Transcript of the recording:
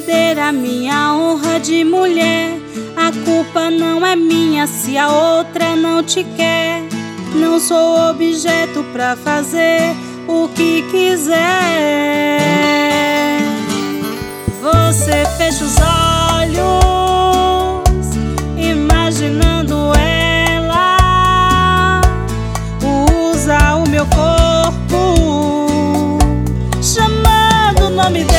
perder a minha honra de mulher. A culpa não é minha se a outra não te quer. Não sou objeto pra fazer o que quiser. Você fecha os olhos imaginando ela, usa o meu corpo chamando o nome dela.